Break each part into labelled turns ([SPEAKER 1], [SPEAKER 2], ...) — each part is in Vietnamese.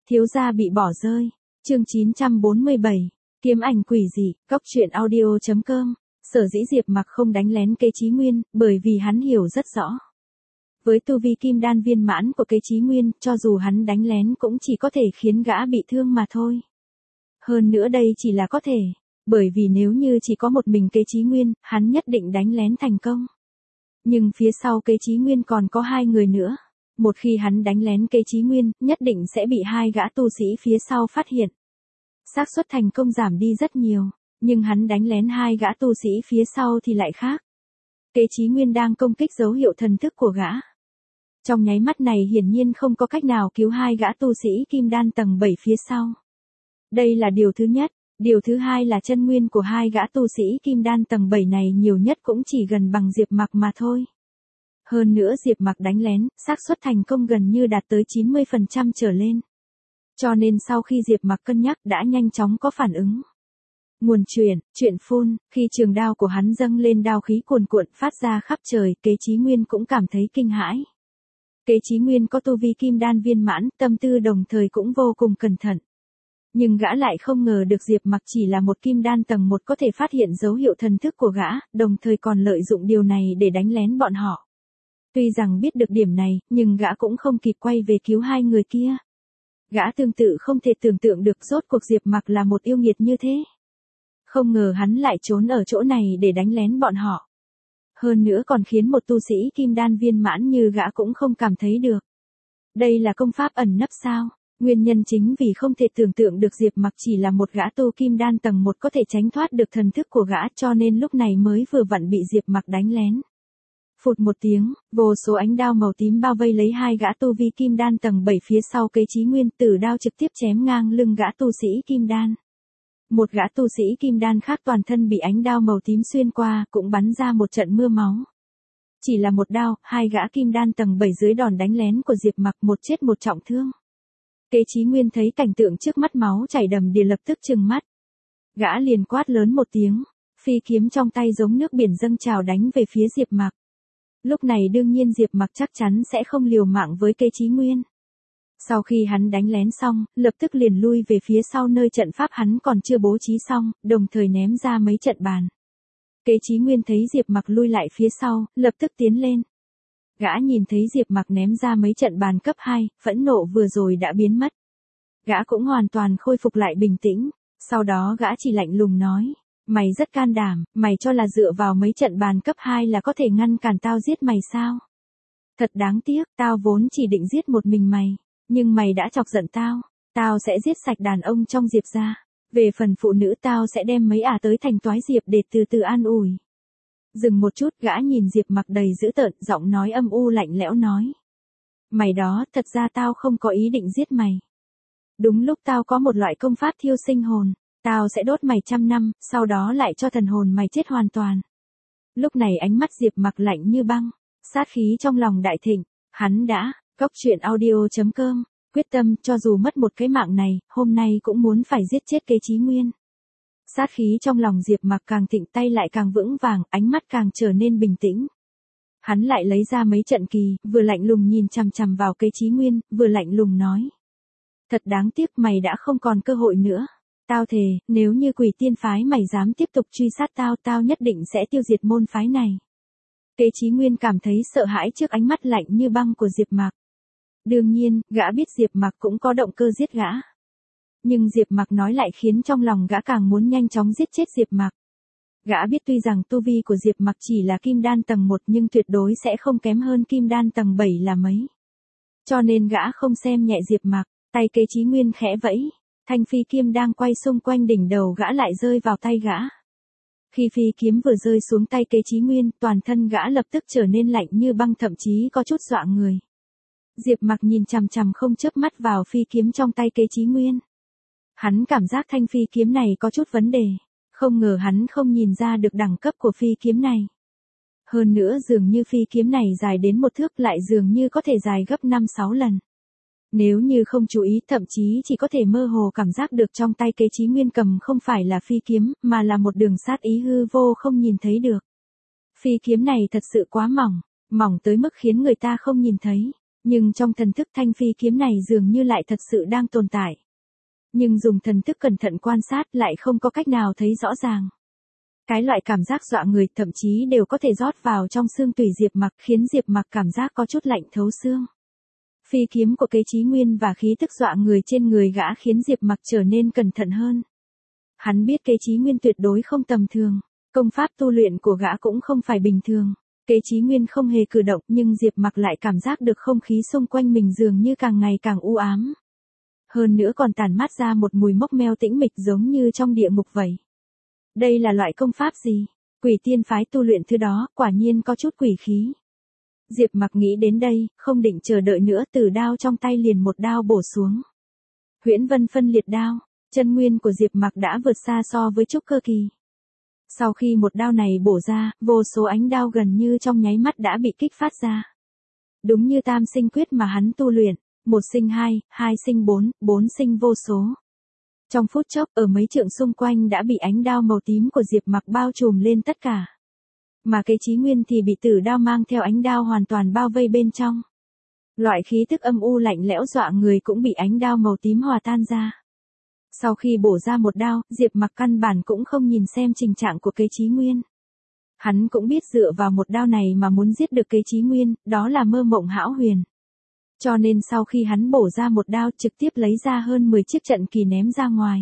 [SPEAKER 1] Thiếu gia bị bỏ rơi. Chương 947. Kiếm ảnh quỷ dị. Cóc truyện audio.com. Sở dĩ Diệp Mặc không đánh lén Kế Chí Nguyên, bởi vì hắn hiểu rất rõ. Với tu vi kim đan viên mãn của Kế Chí Nguyên, cho dù hắn đánh lén cũng chỉ có thể khiến gã bị thương mà thôi. Hơn nữa đây chỉ là có thể, bởi vì nếu như chỉ có một mình Kế Chí Nguyên, hắn nhất định đánh lén thành công. Nhưng phía sau Kế Chí Nguyên còn có hai người nữa. Một khi hắn đánh lén Kế Chí Nguyên, nhất định sẽ bị hai gã tu sĩ phía sau phát hiện. Xác suất thành công giảm đi rất nhiều, nhưng hắn đánh lén hai gã tu sĩ phía sau thì lại khác. Kế Chí Nguyên đang công kích dấu hiệu thần thức của gã. Trong nháy mắt này hiển nhiên không có cách nào cứu hai gã tu sĩ kim đan tầng 7 phía sau. Đây là điều thứ nhất. Điều thứ hai là chân nguyên của hai gã tu sĩ kim đan tầng 7 này nhiều nhất cũng chỉ gần bằng Diệp Mặc mà thôi. Hơn nữa Diệp Mặc đánh lén, xác suất thành công gần như đạt tới 90% trở lên. Cho nên sau khi Diệp Mặc cân nhắc đã nhanh chóng có phản ứng. Nguồn truyện phun, khi trường đao của hắn dâng lên đao khí cuồn cuộn phát ra khắp trời, Kế Chí Nguyên cũng cảm thấy kinh hãi. Kế Chí Nguyên có tu vi kim đan viên mãn, tâm tư đồng thời cũng vô cùng cẩn thận. Nhưng gã lại không ngờ được Diệp Mặc chỉ là một kim đan tầng 1 có thể phát hiện dấu hiệu thần thức của gã, đồng thời còn lợi dụng điều này để đánh lén bọn họ. Tuy rằng biết được điểm này, nhưng gã cũng không kịp quay về cứu hai người kia. Gã tương tự không thể tưởng tượng được rốt cuộc Diệp Mặc là một yêu nghiệt như thế. Không ngờ hắn lại trốn ở chỗ này để đánh lén bọn họ. Hơn nữa còn khiến một tu sĩ kim đan viên mãn như gã cũng không cảm thấy được. Đây là công pháp ẩn nấp sao? Nguyên nhân chính vì không thể tưởng tượng được Diệp Mặc chỉ là một gã tu kim đan tầng 1 có thể tránh thoát được thần thức của gã, cho nên lúc này mới vừa vặn bị Diệp Mặc đánh lén. Phụt một tiếng, vô số ánh đao màu tím bao vây lấy hai gã tu vi kim đan tầng 7 phía sau Kế Chí Nguyên, tử đao trực tiếp chém ngang lưng gã tu sĩ kim đan. Một gã tu sĩ kim đan khác toàn thân bị ánh đao màu tím xuyên qua, cũng bắn ra một trận mưa máu. Chỉ là một đao, hai gã kim đan tầng 7 dưới đòn đánh lén của Diệp Mặc một chết một trọng thương. Kế Chí Nguyên thấy cảnh tượng trước mắt máu chảy đầm đìa lập tức trừng mắt. Gã liền quát lớn một tiếng, phi kiếm trong tay giống nước biển dâng trào đánh về phía Diệp Mặc. Lúc này đương nhiên Diệp Mặc chắc chắn sẽ không liều mạng với Kế Chí Nguyên. Sau khi hắn đánh lén xong, lập tức liền lui về phía sau nơi trận pháp hắn còn chưa bố trí xong, đồng thời ném ra mấy trận bàn. Kế Chí Nguyên thấy Diệp Mặc lui lại phía sau, lập tức tiến lên. Gã nhìn thấy Diệp Mặc ném ra mấy trận bàn cấp 2, phẫn nộ vừa rồi đã biến mất. Gã cũng hoàn toàn khôi phục lại bình tĩnh, sau đó gã chỉ lạnh lùng nói, mày rất can đảm, mày cho là dựa vào mấy trận bàn cấp 2 là có thể ngăn cản tao giết mày sao? Thật đáng tiếc, tao vốn chỉ định giết một mình mày, nhưng mày đã chọc giận tao sẽ giết sạch đàn ông trong Diệp gia. Về phần phụ nữ tao sẽ đem mấy tới thành toái Diệp để từ từ an ủi. Dừng một chút, gã nhìn Diệp Mặc đầy dữ tợn, giọng nói âm u lạnh lẽo nói. Mày đó, thật ra tao không có ý định giết mày. Đúng lúc tao có một loại công pháp thiêu sinh hồn, tao sẽ đốt mày 100 năm, sau đó lại cho thần hồn mày chết hoàn toàn. Lúc này ánh mắt Diệp Mặc lạnh như băng, sát khí trong lòng đại thịnh, hắn đã, cóc truyện audio.com, quyết tâm cho dù mất một cái mạng này, hôm nay cũng muốn phải giết chết Kế Chí Nguyên. Sát khí trong lòng Diệp Mặc càng thịnh, tay lại càng vững vàng, ánh mắt càng trở nên bình tĩnh. Hắn lại lấy ra mấy trận kỳ, vừa lạnh lùng nhìn chằm chằm vào Kế Chí Nguyên, vừa lạnh lùng nói. Thật đáng tiếc mày đã không còn cơ hội nữa. Tao thề, nếu như Quỷ Tiên phái mày dám tiếp tục truy sát tao nhất định sẽ tiêu diệt môn phái này. Kế Chí Nguyên cảm thấy sợ hãi trước ánh mắt lạnh như băng của Diệp Mặc. Đương nhiên, gã biết Diệp Mặc cũng có động cơ giết gã. Nhưng Diệp Mặc nói lại khiến trong lòng gã càng muốn nhanh chóng giết chết Diệp Mặc. Gã biết tuy rằng tu vi của Diệp Mặc chỉ là kim đan tầng 1 nhưng tuyệt đối sẽ không kém hơn kim đan tầng 7 là mấy. Cho nên gã không xem nhẹ Diệp Mặc, tay Kế Chí Nguyên khẽ vẫy, thanh phi kiếm đang quay xung quanh đỉnh đầu gã lại rơi vào tay gã. Khi phi kiếm vừa rơi xuống tay Kế Chí Nguyên, toàn thân gã lập tức trở nên lạnh như băng, thậm chí có chút dọa người. Diệp Mặc nhìn chằm chằm không chớp mắt vào phi kiếm trong tay Kế Chí Nguyên. Hắn cảm giác thanh phi kiếm này có chút vấn đề, không ngờ hắn không nhìn ra được đẳng cấp của phi kiếm này. Hơn nữa dường như phi kiếm này dài đến 1 thước, lại dường như có thể dài gấp 5-6 lần. Nếu như không chú ý, thậm chí chỉ có thể mơ hồ cảm giác được trong tay Kế Chí Nguyên cầm không phải là phi kiếm, mà là một đường sát ý hư vô không nhìn thấy được. Phi kiếm này thật sự quá mỏng, mỏng tới mức khiến người ta không nhìn thấy. Nhưng trong thần thức thanh phi kiếm này dường như lại thật sự đang tồn tại. Nhưng dùng thần thức cẩn thận quan sát lại không có cách nào thấy rõ ràng. Cái loại cảm giác dọa người thậm chí đều có thể rót vào trong xương tủy Diệp Mặc khiến Diệp Mặc cảm giác có chút lạnh thấu xương. Phi kiếm của Kế Chí Nguyên và khí tức dọa người trên người gã khiến Diệp Mặc trở nên cẩn thận hơn. Hắn biết Kế Chí Nguyên tuyệt đối không tầm thường, công pháp tu luyện của gã cũng không phải bình thường. Kế Chí Nguyên không hề cử động nhưng Diệp Mặc lại cảm giác được không khí xung quanh mình dường như càng ngày càng u ám. Hơn nữa còn tản mát ra một mùi mốc meo tĩnh mịch giống như trong địa ngục vậy. Đây là loại công pháp gì? Quỷ tiên phái tu luyện thứ đó, quả nhiên có chút quỷ khí. Diệp Mặc nghĩ đến đây, không định chờ đợi nữa, từ đao trong tay liền một đao bổ xuống. Huyễn Vân phân liệt đao, chân nguyên của Diệp Mặc đã vượt xa so với trúc cơ kỳ. Sau khi một đao này bổ ra, vô số ánh đao gần như trong nháy mắt đã bị kích phát ra. Đúng như tam sinh quyết mà hắn tu luyện, một sinh hai, hai sinh bốn, bốn sinh vô số. Trong phút chốc ở mấy trượng xung quanh đã bị ánh đao màu tím của Diệp Mặc bao trùm lên tất cả. Mà Kế Chí Nguyên thì bị tử đao mang theo ánh đao hoàn toàn bao vây bên trong. Loại khí tức âm u lạnh lẽo dọa người cũng bị ánh đao màu tím hòa tan ra. Sau khi bổ ra một đao, Diệp Mặc căn bản cũng không nhìn xem tình trạng của Kế Chí Nguyên. Hắn cũng biết dựa vào một đao này mà muốn giết được Kế Chí Nguyên, đó là mơ mộng hão huyền. Cho nên sau khi hắn bổ ra một đao trực tiếp lấy ra hơn 10 chiếc trận kỳ ném ra ngoài.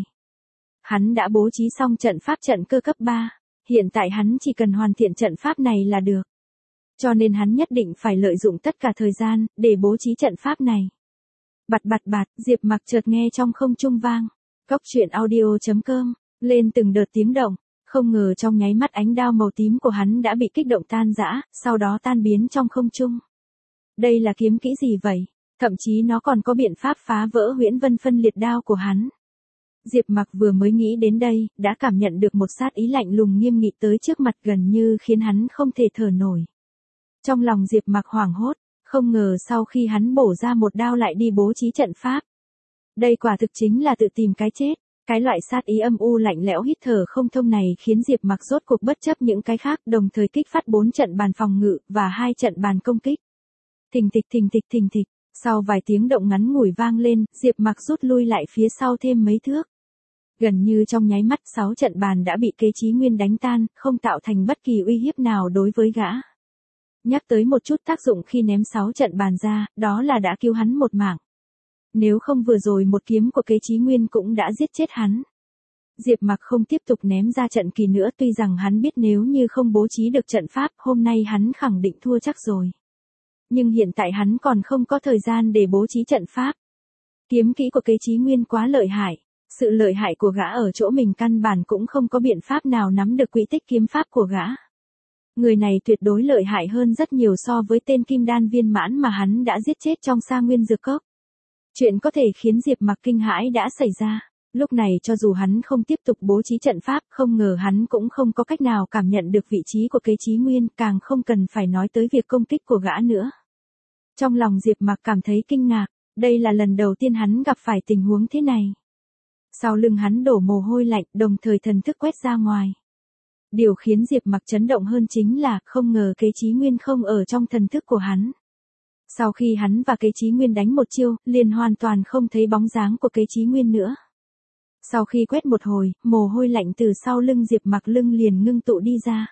[SPEAKER 1] Hắn đã bố trí xong trận pháp trận cơ cấp 3, hiện tại hắn chỉ cần hoàn thiện trận pháp này là được. Cho nên hắn nhất định phải lợi dụng tất cả thời gian để bố trí trận pháp này. Bạt bạt bạt, Diệp Mặc chợt nghe trong không trung vang. Cốc truyện audio.com, lên từng đợt tiếng động, không ngờ trong nháy mắt ánh đao màu tím của hắn đã bị kích động tan rã, sau đó tan biến trong không trung. Đây là kiếm kỹ gì vậy? Thậm chí nó còn có biện pháp phá vỡ Huyễn Vân phân liệt đao của hắn. Diệp Mặc vừa mới nghĩ đến đây, đã cảm nhận được một sát ý lạnh lùng nghiêm nghị tới trước mặt gần như khiến hắn không thể thở nổi. Trong lòng Diệp Mặc hoảng hốt, không ngờ sau khi hắn bổ ra một đao lại đi bố trí trận pháp. Đây quả thực chính là tự tìm cái chết. Cái loại sát ý âm u lạnh lẽo hít thở không thông này khiến Diệp Mặc rốt cuộc bất chấp những cái khác, đồng thời kích phát 4 trận bàn phòng ngự và 2 trận bàn công kích. Thình thịch thình thịch thình thịch, sau vài tiếng động ngắn ngủi vang lên, Diệp Mặc rút lui lại phía sau thêm mấy thước. Gần như trong nháy mắt 6 trận bàn đã bị Kế Chí Nguyên đánh tan, không tạo thành bất kỳ uy hiếp nào đối với gã. Nhắc tới một chút tác dụng khi ném 6 trận bàn ra, đó là đã cứu hắn một mạng. Nếu không vừa rồi một kiếm của Kế Chí Nguyên cũng đã giết chết hắn. Diệp Mặc không tiếp tục ném ra trận kỳ nữa, tuy rằng hắn biết nếu như không bố trí được trận pháp, hôm nay hắn khẳng định thua chắc rồi. Nhưng hiện tại hắn còn không có thời gian để bố trí trận pháp. Kiếm kỹ của Kế Chí Nguyên quá lợi hại. Sự lợi hại của gã ở chỗ mình căn bản cũng không có biện pháp nào nắm được quỹ tích kiếm pháp của gã. Người này tuyệt đối lợi hại hơn rất nhiều so với tên kim đan viên mãn mà hắn đã giết chết trong Sa Nguyên Dược Cốc. Chuyện có thể khiến Diệp Mặc kinh hãi đã xảy ra. Lúc này cho dù hắn không tiếp tục bố trí trận pháp, không ngờ hắn cũng không có cách nào cảm nhận được vị trí của Kế Chí Nguyên, càng không cần phải nói tới việc công kích của gã nữa. Trong lòng Diệp Mặc cảm thấy kinh ngạc, đây là lần đầu tiên hắn gặp phải tình huống thế này. Sau lưng hắn đổ mồ hôi lạnh, đồng thời thần thức quét ra ngoài. Điều khiến Diệp Mặc chấn động hơn chính là, không ngờ Kế Chí Nguyên không ở trong thần thức của hắn. Sau khi hắn và Kế Chí Nguyên đánh một chiêu, liền hoàn toàn không thấy bóng dáng của Kế Chí Nguyên nữa. Sau khi quét một hồi, mồ hôi lạnh từ sau lưng Diệp Mặc lưng liền ngưng tụ đi ra.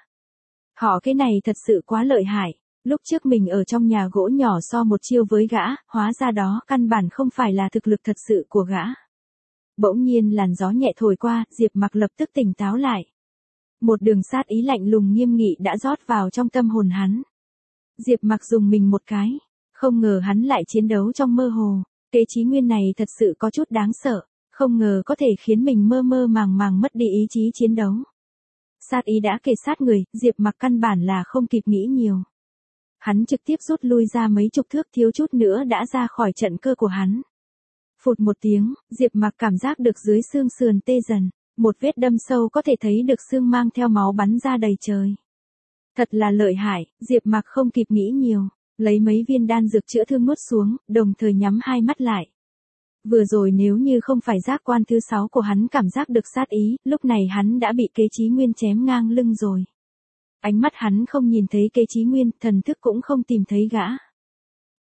[SPEAKER 1] Họ cái này thật sự quá lợi hại. Lúc trước mình ở trong nhà gỗ nhỏ so một chiêu với gã, hóa ra đó căn bản không phải là thực lực thật sự của gã. Bỗng nhiên làn gió nhẹ thổi qua, Diệp Mặc lập tức tỉnh táo lại. Một đường sát ý lạnh lùng nghiêm nghị đã rót vào trong tâm hồn hắn. Diệp Mặc dùng mình một cái, không ngờ hắn lại chiến đấu trong mơ hồ. Kế Chí Nguyên này thật sự có chút đáng sợ, không ngờ có thể khiến mình mơ mơ màng màng mất đi ý chí chiến đấu. Sát ý đã kề sát người, Diệp Mặc căn bản là không kịp nghĩ nhiều. Hắn trực tiếp rút lui ra mấy chục thước, thiếu chút nữa đã ra khỏi trận cơ của hắn. Phụt một tiếng, Diệp Mặc cảm giác được dưới xương sườn tê dần, một vết đâm sâu có thể thấy được xương mang theo máu bắn ra đầy trời. Thật là lợi hại, Diệp Mặc không kịp nghĩ nhiều, lấy mấy viên đan dược chữa thương nuốt xuống, đồng thời nhắm hai mắt lại. Vừa rồi nếu như không phải giác quan thứ 6 của hắn cảm giác được sát ý, lúc này hắn đã bị Kế Chí Nguyên chém ngang lưng rồi. Ánh mắt hắn không nhìn thấy Kế Chí Nguyên, thần thức cũng không tìm thấy gã.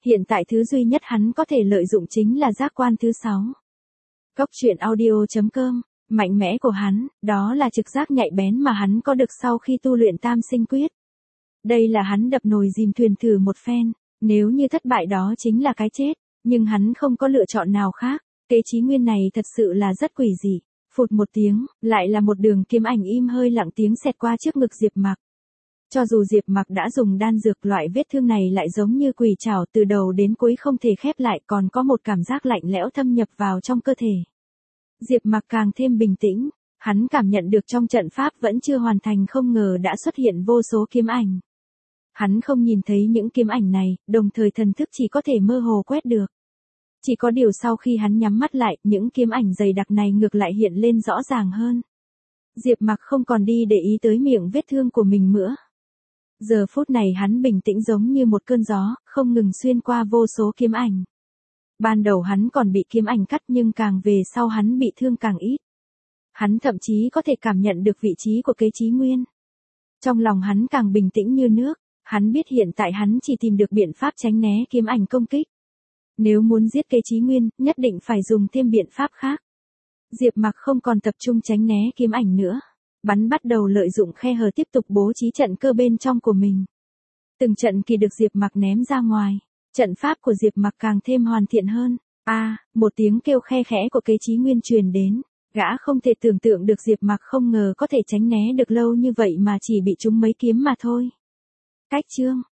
[SPEAKER 1] Hiện tại thứ duy nhất hắn có thể lợi dụng chính là giác quan thứ 6. Cốc truyện audio.com, mạnh mẽ của hắn, đó là trực giác nhạy bén mà hắn có được sau khi tu luyện tam sinh quyết. Đây là hắn đập nồi dìm thuyền thử một phen, nếu như thất bại đó chính là cái chết, nhưng hắn không có lựa chọn nào khác. Kế chí nguyên này thật sự là rất quỷ dị. Phụt một tiếng, lại là một đường kiếm ảnh im hơi lặng tiếng xẹt qua trước ngực Diệp Mặc. Cho dù Diệp Mặc đã dùng đan dược, loại vết thương này lại giống như quỷ trảo từ đầu đến cuối không thể khép lại, còn có một cảm giác lạnh lẽo thâm nhập vào trong cơ thể. Diệp Mặc càng thêm bình tĩnh, hắn cảm nhận được trong trận pháp vẫn chưa hoàn thành không ngờ đã xuất hiện vô số kiếm ảnh. Hắn không nhìn thấy những kiếm ảnh này, đồng thời thần thức chỉ có thể mơ hồ quét được. Chỉ có điều sau khi hắn nhắm mắt lại, những kiếm ảnh dày đặc này ngược lại hiện lên rõ ràng hơn. Diệp Mặc không còn đi để ý tới miệng vết thương của mình nữa. Giờ phút này hắn bình tĩnh giống như một cơn gió, không ngừng xuyên qua vô số kiếm ảnh. Ban đầu hắn còn bị kiếm ảnh cắt nhưng càng về sau hắn bị thương càng ít. Hắn thậm chí có thể cảm nhận được vị trí của kế chí nguyên. Trong lòng hắn càng bình tĩnh như nước, hắn biết hiện tại hắn chỉ tìm được biện pháp tránh né kiếm ảnh công kích. Nếu muốn giết kế chí nguyên, nhất định phải dùng thêm biện pháp khác. Diệp Mặc không còn tập trung tránh né kiếm ảnh nữa. Bắn bắt đầu lợi dụng khe hở tiếp tục bố trí trận cơ bên trong của mình. Từng trận kỳ được Diệp Mặc ném ra ngoài. Trận pháp của Diệp Mặc càng thêm hoàn thiện hơn. Một tiếng kêu khe khẽ của kế chí nguyên truyền đến. Gã không thể tưởng tượng được Diệp Mặc không ngờ có thể tránh né được lâu như vậy mà chỉ bị trúng mấy kiếm mà thôi. Cách chương